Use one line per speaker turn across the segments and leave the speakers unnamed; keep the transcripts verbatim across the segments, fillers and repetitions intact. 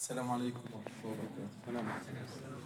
السلام عليكم ورحمة الله وبركاته.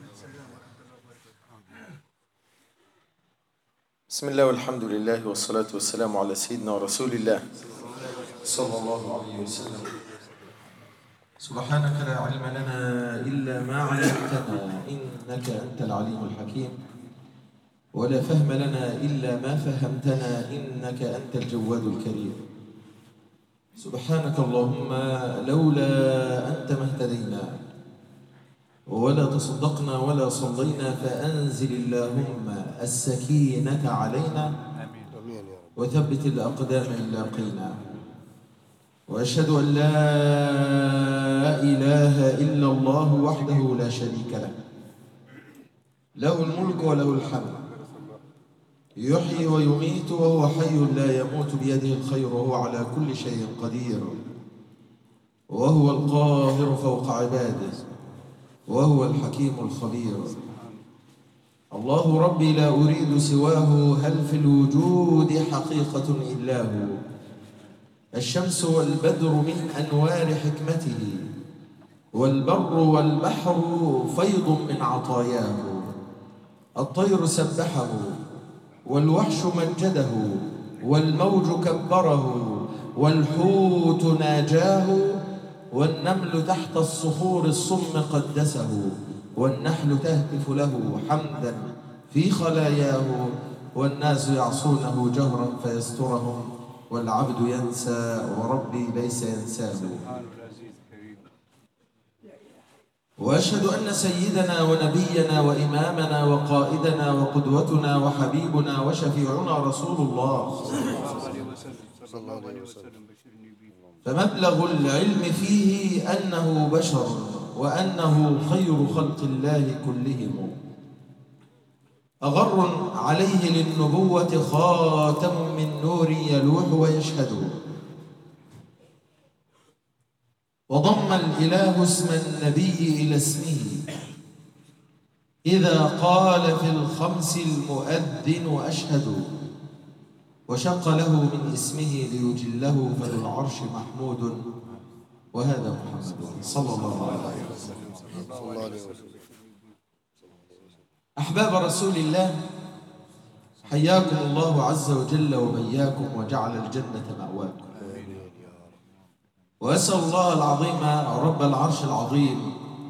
بسم الله والحمد لله والصلاة والسلام على سيدنا رسول الله صلى الله عليه وسلم. سبحانك لا علم لنا إلا ما علمتنا إنك أنت العليم الحكيم، ولا فهم لنا إلا ما فهمتنا إنك أنت الجواد الكريم. سبحانك اللهم لولا أنت ما اهتدينا ولا تصدقنا ولا صلينا، فأنزل اللهم السكينة علينا وثبت الأقدام إن لاقينا. وأشهد أن لا إله إلا الله وحده لا شريك له، له الملك وله الحمد، يحيي ويميت وهو حي لا يموت، بيده الخير وهو على كل شيء قدير، وهو القاهر فوق عباده، وهو الحكيم الخبير. الله ربي لا أريد سواه، هل في الوجود حقيقة إلا هو. الشمس والبدر من أنوار حكمته، والبر والبحر فيض من عطاياه. الطير سبحه والوحش مجده، والموج كبره، والحوت ناجاه، والنمل تحت الصخور الصم قدسه، والنحل تهتف له حمدا في خلاياه، والناس يعصونه جهرا فيسترهم، والعبد ينسى وربي ليس ينساه. وأشهد أن سيدنا ونبينا وإمامنا وقائدنا وقدوتنا وحبيبنا وشفيعنا رسول الله فمبلغ العلم فيه أنه بشر، وأنه خير خلق الله كلهم. أغر عليه للنبوة خاتم من نور يلوح ويشهد، وضم الإله اسم النبي إلى اسمه إذا قال في الخمس المؤذن أشهد، وشق له من اسمه ليجله فذو العرش محمود، وهذا محمد صلى الله عليه وسلم. أحباب رسول الله، حياكم الله عز وجل وبياكم وجعل الجنة مأواكم. وأسأل الله العظيم رب العرش العظيم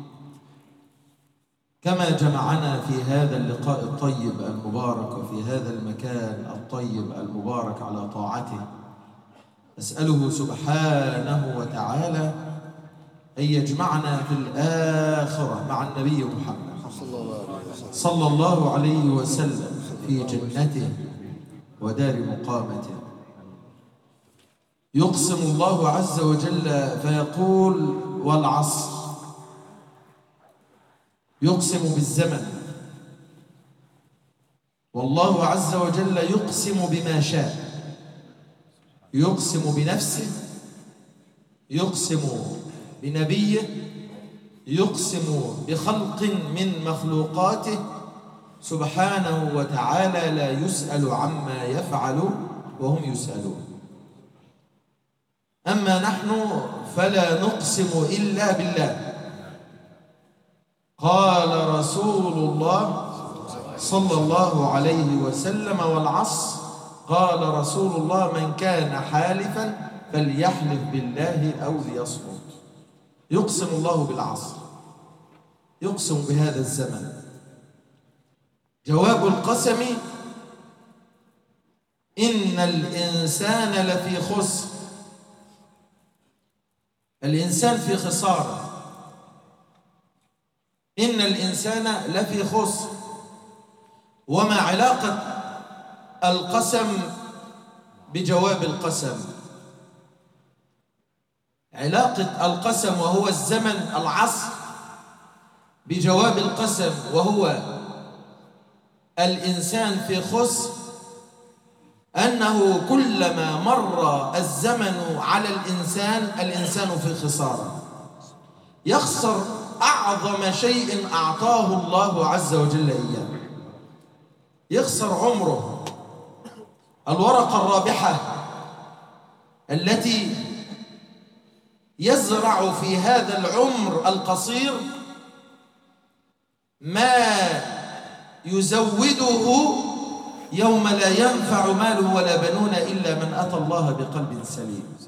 كما جمعنا في هذا اللقاء الطيب المبارك وفي هذا المكان الطيب المبارك على طاعته، أسأله سبحانه وتعالى أن يجمعنا في الآخرة مع النبي محمد صلى الله عليه وسلم في جنته ودار مقامته. يقسم الله عز وجل فيقول والعصر، يقسم بالزمن، والله عز وجل يقسم بما شاء، يقسم بنفسه، يقسم بنبيه، يقسم بخلق من مخلوقاته سبحانه وتعالى، لا يسأل عما يفعل وهم يسألون. أما نحن فلا نقسم إلا بالله. قال رسول الله صلى الله عليه وسلم والعصر، قال رسول الله من كان حالفا فليحلف بالله أو ليصمت. يقسم الله بالعصر، يقسم بهذا الزمن. جواب القسم إن الإنسان لفي خسر، الإنسان في خسارة، إن الإنسان لفي خسر. وما علاقة القسم بجواب القسم؟ علاقة القسم وهو الزمن العصر بجواب القسم وهو الإنسان في خسر، أنه كلما مر الزمن على الإنسان الإنسان في خسارة، يخسر أعظم شيء أعطاه الله عز وجل إياه، يخسر عمره، الورقة الرابحة التي يزرع في هذا العمر القصير ما يزوده يوم لا ينفع مال ولا بنون إلا من أتى الله بقلب سليم.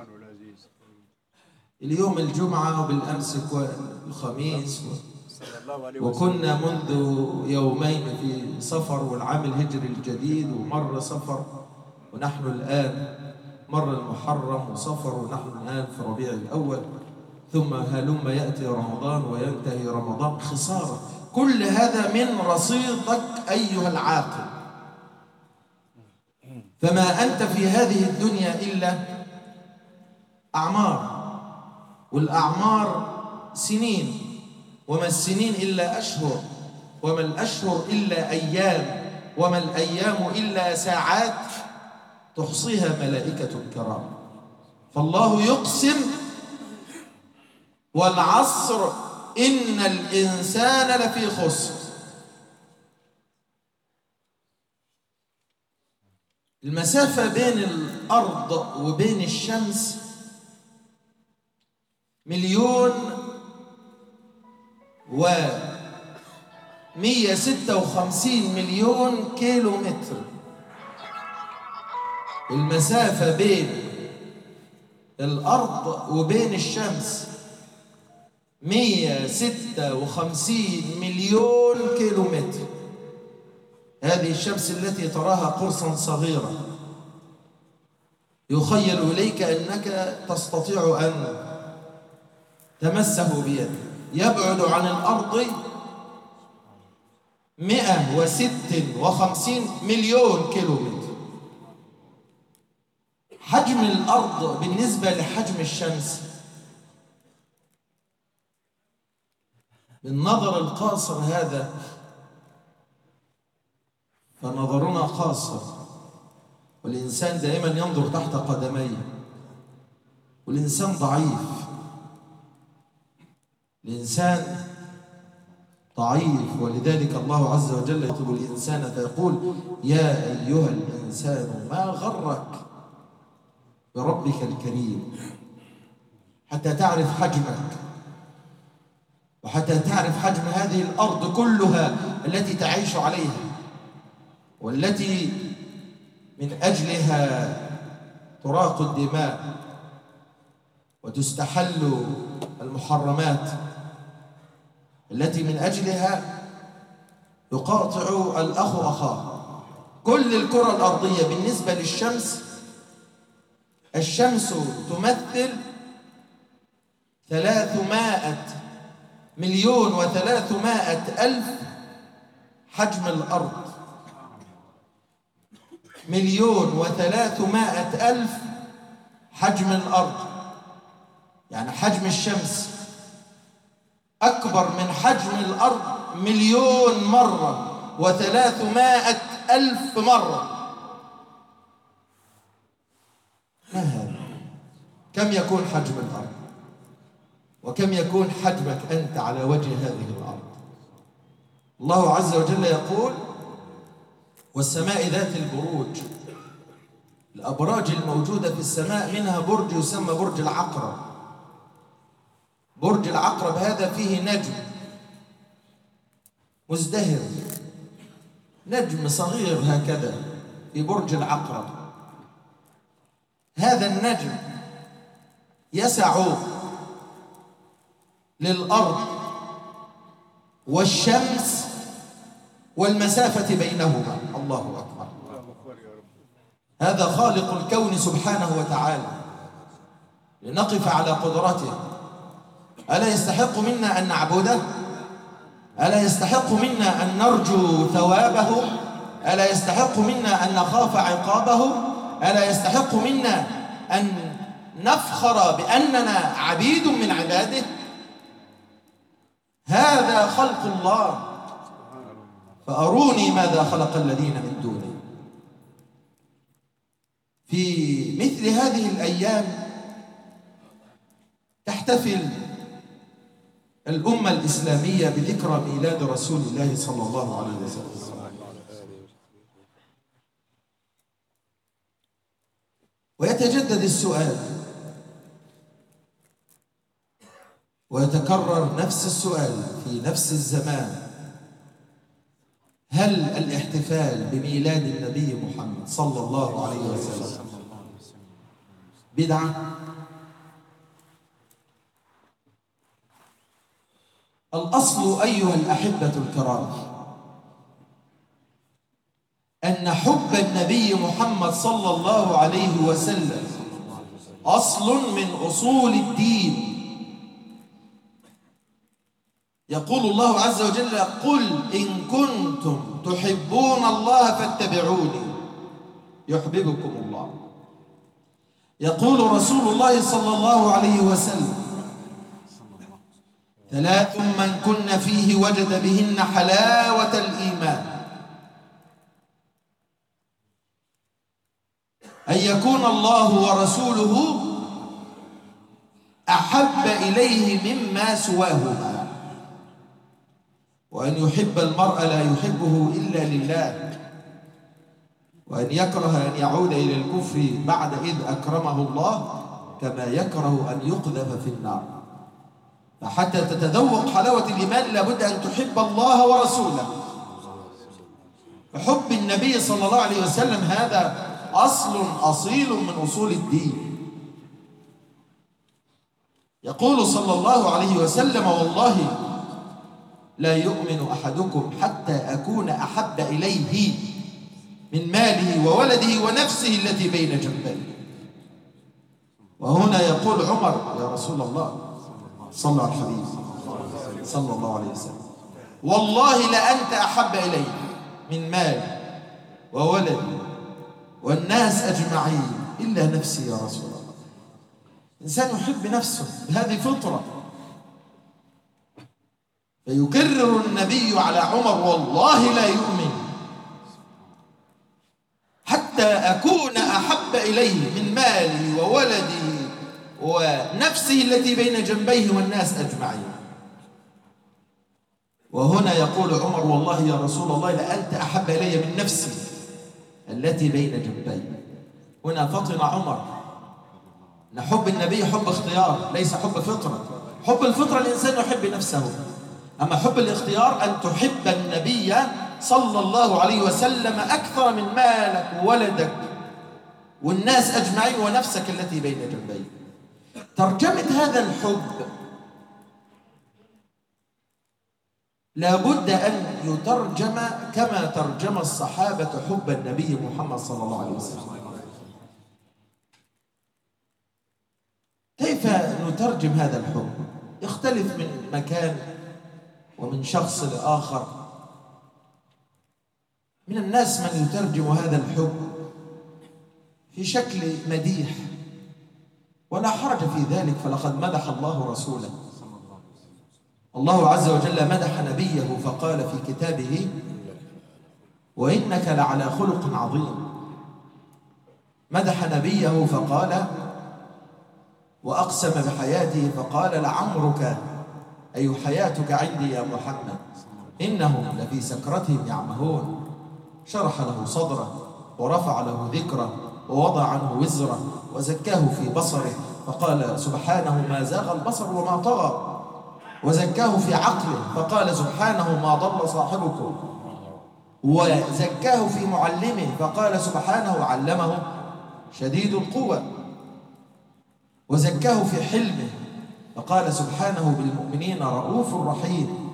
اليوم الجمعة وبالأمس الخميس، وكنا منذ يومين في صفر والعام الهجري الجديد، ومر صفر ونحن الآن مر المحرم وصفر ونحن الآن في ربيع الأول، ثم هلم يأتي رمضان وينتهي رمضان. خسارة كل هذا من رصيدك أيها العاقل. فما أنت في هذه الدنيا إلا أعمار، والأعمار سنين، وما السنين إلا أشهر، وما الأشهر إلا أيام، وما الأيام إلا ساعات تحصيها ملائكة الكرام. فالله يقسم والعصر إن الإنسان لفي خسر. المسافة بين الأرض وبين الشمس مليون ومية ستة وخمسين مليون كيلو متر. المسافة بين الأرض وبين الشمس مية ستة وخمسين مليون كيلو متر. هذه الشمس التي تراها قرصا صغيرا يخيل إليك أنك تستطيع أن تمسه بيدك، يبعد عن الأرض مئة وستة وخمسين مليون كيلو متر. حجم الأرض بالنسبة لحجم الشمس بالنظر القاصر هذا، فنظرنا قاصر، والإنسان دائما ينظر تحت قدميه، والإنسان ضعيف، الإنسان ضعيف. ولذلك الله عز وجل يطلب الإنسان فيقول: يا أيها الإنسان ما غرك بربك الكريم، حتى تعرف حجمك، وحتى تعرف حجم هذه الأرض كلها التي تعيش عليها، والتي من أجلها تراق الدماء وتستحل المحرمات، التي من أجلها يقاطع الأخ أخاه. كل الكرة الأرضية بالنسبة للشمس، الشمس تمثل ثلاثمائة مليون وثلاثمائة ألف حجم الأرض. مليون وثلاثمائة ألف حجم الأرض، يعني حجم الشمس أكبر من حجم الأرض مليون مرة وثلاثمائة ألف مرة. ما هذا؟ كم يكون حجم الأرض؟ وكم يكون حجمك أنت على وجه هذه الأرض؟ الله عز وجل يقول: والسماء ذات البروج. الأبراج الموجودة في السماء منها برج يسمى برج العقرب. برج العقرب هذا فيه نجم مزدهر، نجم صغير هكذا في برج العقرب. هذا النجم يسع للأرض والشمس والمسافة بينهما. الله أكبر. هذا خالق الكون سبحانه وتعالى، لنقف على قدرته. ألا يستحق منا أن نعبده؟ ألا يستحق منا أن نرجو ثوابه؟ ألا يستحق منا أن نخاف عقابه؟ ألا يستحق منا أن نفخر بأننا عبيد من عباده؟ هذا خلق الله، فأروني ماذا خلق الذين من دونه. في مثل هذه الأيام تحتفل الأمة الإسلامية بذكرى ميلاد رسول الله صلى الله عليه وسلم، ويتجدد السؤال: ويتكرر نفس السؤال في نفس الزمان: هل الاحتفال بميلاد النبي محمد صلى الله عليه وسلم بدعة؟ الأصل أيها الأحبة الكرام أن حب النبي محمد صلى الله عليه وسلم أصل من أصول الدين. يقول الله عز وجل: قل إن كنتم تحبون الله فاتبعوني يحببكم الله. يقول رسول الله صلى الله عليه وسلم: ثلاث من كن فيه وجد بهن حلاوة الإيمان: أن يكون الله ورسوله أحب إليه مما سواهما، وأن يحب المرء لا يحبه إلا لله، وأن يكره أن يعود إلى الكفر بعد إذ أكرمه الله، كما يكره أن يقذف في النار. فحتى تتذوق حلاوة الإيمان لابد أن تحب الله ورسوله. فحب النبي صلى الله عليه وسلم هذا أصل أصيل من أصول الدين. يقول صلى الله عليه وسلم: والله لا يؤمن أحدكم حتى أكون أحب إليه من ماله وولده ونفسه التي بين جنبيه. وهنا يقول عمر: يا رسول الله، صلى على الحبيب صلى الله عليه وسلم، والله لأنت أحب إلي من مالي وولدي والناس أجمعين إلا نفسي يا رسول الله. إنسان يحب نفسه، هذه فطرة. فيكرر النبي على عمر: والله لا يؤمن حتى أكون أحب إليه من مالي وولدي ونفسه التي بين جنبيه والناس أجمعين. وهنا يقول عمر: والله يا رسول الله لأنت أحب إلي من نفسي التي بين جنبي. هنا فطن عمر أن حب النبي حب اختيار ليس حب فطرة. حب الفطرة الإنسان يحب نفسه، أما حب الاختيار أن تحب النبي صلى الله عليه وسلم أكثر من مالك وولدك والناس أجمعين ونفسك التي بين جنبيك. ترجمة هذا الحب لابد أن يترجم كما ترجم الصحابة حب النبي محمد صلى الله عليه وسلم. كيف نترجم هذا الحب؟ يختلف من مكان ومن شخص لآخر. من الناس من يترجم هذا الحب في شكل مديح، ولا حرج في ذلك، فلقد مدح الله رسوله. الله عز وجل مدح نبيه فقال في كتابه: وإنك لعلى خلق عظيم. مدح نبيه فقال وأقسم بحياته فقال: لعمرك أي حياتك عندي يا محمد إنهم لفي سكرتهم يعمهون. شرح له صدره ورفع له ذكره ووضع عنه وزره وزكاه في بصره، فقال سبحانه ما زاغ البصر وما طغى. وزكاه في عقله فقال سبحانه ما ضل صاحبكم. وزكاه في معلمه فقال سبحانه علمه شديد القوى. وزكاه في حلمه فقال سبحانه بالمؤمنين رؤوف رحيم.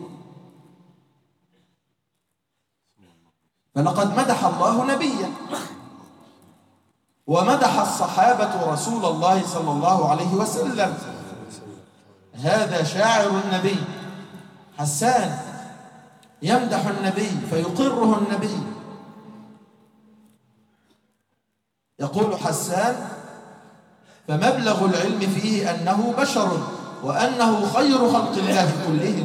فلقد مدح الله نبيه، ومدح الصحابة رسول الله صلى الله عليه وسلم. هذا شاعر النبي حسان يمدح النبي فيقره النبي. يقول حسان: فمبلغ العلم فيه أنه بشر وأنه خير خلق الله كلهم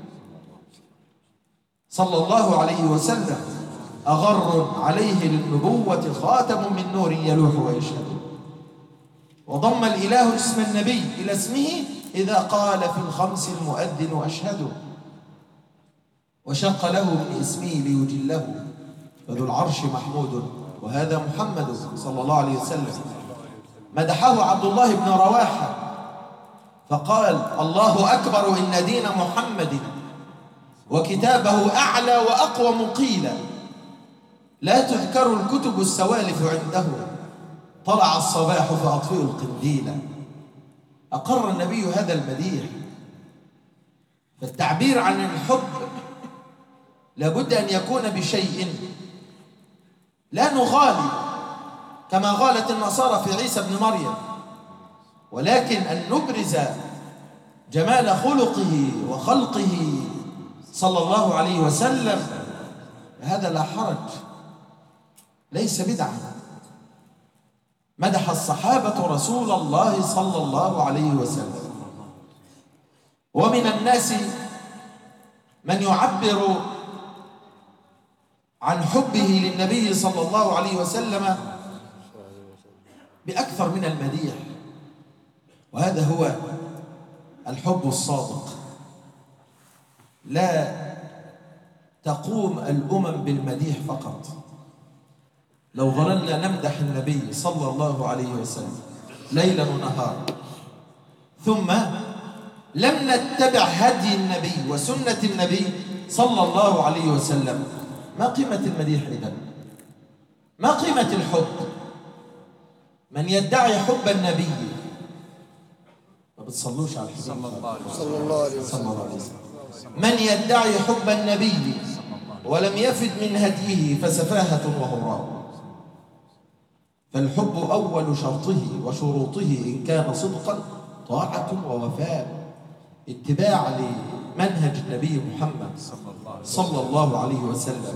صلى الله عليه وسلم، أغر عليه للنبوة خاتم من نور يلوح ويشهد. وضم الإله اسم النبي إلى اسمه إذا قال في الخمس المؤذن أشهد. وشق له من اسمه ليجله، فذو العرش محمود وهذا محمد صلى الله عليه وسلم. مدحه عبد الله بن رواحة فقال: الله أكبر إن دين محمد وكتابه أعلى وأقوم قيلا، لا تذكر الكتب السوالف عنده، طلع الصباح فأطفئ القنديل. أقر النبي هذا المديح. فالتعبير عن الحب لابد أن يكون بشيء لا نغالي كما غالت النصارى في عيسى بن مريم، ولكن أن نبرز جمال خلقه وخلقه صلى الله عليه وسلم. هذا لا حرج، ليس بدعة. مدح الصحابة رسول الله صلى الله عليه وسلم. ومن الناس من يعبر عن حبه للنبي صلى الله عليه وسلم بأكثر من المديح، وهذا هو الحب الصادق. لا تقوم الأمم بالمديح فقط. لو ظللنا نمدح النبي صلى الله عليه وسلم ليلا ونهارا ثم لم نتبع هدي النبي وسنة النبي صلى الله عليه وسلم، ما قيمة المديح إذن؟ ما قيمة الحب؟ من يدعي حب النبي ما بتصلوش على الحبيب صلى الله عليه وسلم. من يدعي حب النبي ولم يفد من هديه فسفاهة وهراء. فالحب أول شرطه وشروطه إن كان صدقا طاعة ووفاء، اتباع لمنهج النبي محمد صلى الله عليه وسلم.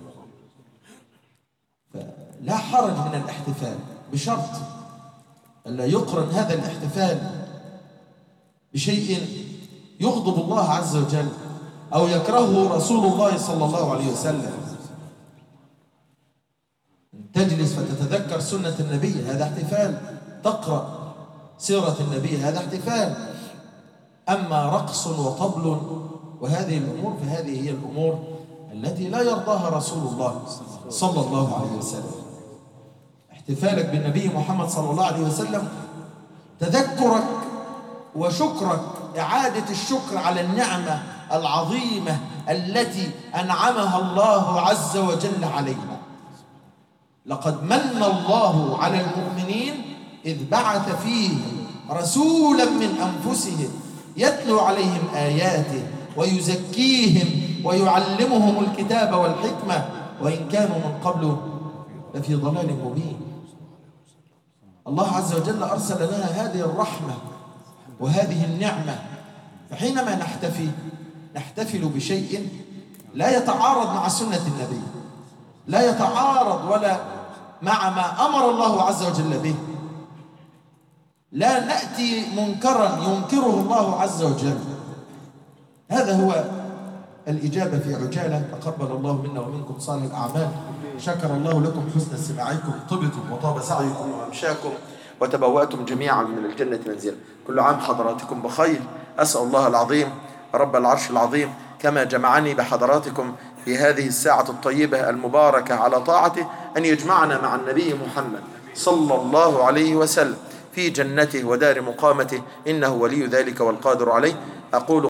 فلا حرج من الاحتفال، بشرط ألا يقرن هذا الاحتفال بشيء يغضب الله عز وجل أو يكرهه رسول الله صلى الله عليه وسلم. تجلس فتتذكر سنة النبي، هذا احتفال. تقرأ سيرة النبي، هذا احتفال. أما رقص وطبل وهذه الأمور فهذه هي الأمور التي لا يرضاها رسول الله صلى الله عليه وسلم. احتفالك بالنبي محمد صلى الله عليه وسلم تذكرك وشكرك، إعادة الشكر على النعمة العظيمة التي أنعمها الله عز وجل علينا. لقد من الله على المؤمنين إذ بعث فيهم رسولا من أنفسهم يتلو عليهم آياته ويزكيهم ويعلمهم الكتاب والحكمة وإن كانوا من قبل لفي ضلال مبين. الله عز وجل أرسل لنا هذه الرحمة وهذه النعمة. فحينما نحتفي نحتفل بشيء لا يتعارض مع سنة النبي، لا يتعارض ولا مع ما أمر الله عز وجل به. لا نأتي منكرا ينكره الله عز وجل. هذا هو الإجابة في عجالة. تقبل الله منا ومنكم صالح الأعمال. شكر الله لكم حسن استماعكم، طبتم وطاب سعيكم وممشاكم وتبوأتم جميعا من الجنة منزلا. كل عام حضراتكم بخير. أسأل الله العظيم رب العرش العظيم كما جمعني بحضراتكم في هذه الساعة الطيبة المباركة على طاعته أن يجمعنا مع النبي محمد صلى الله عليه وسلم في جنته ودار مقامته، إنه ولي ذلك والقادر عليه. أقول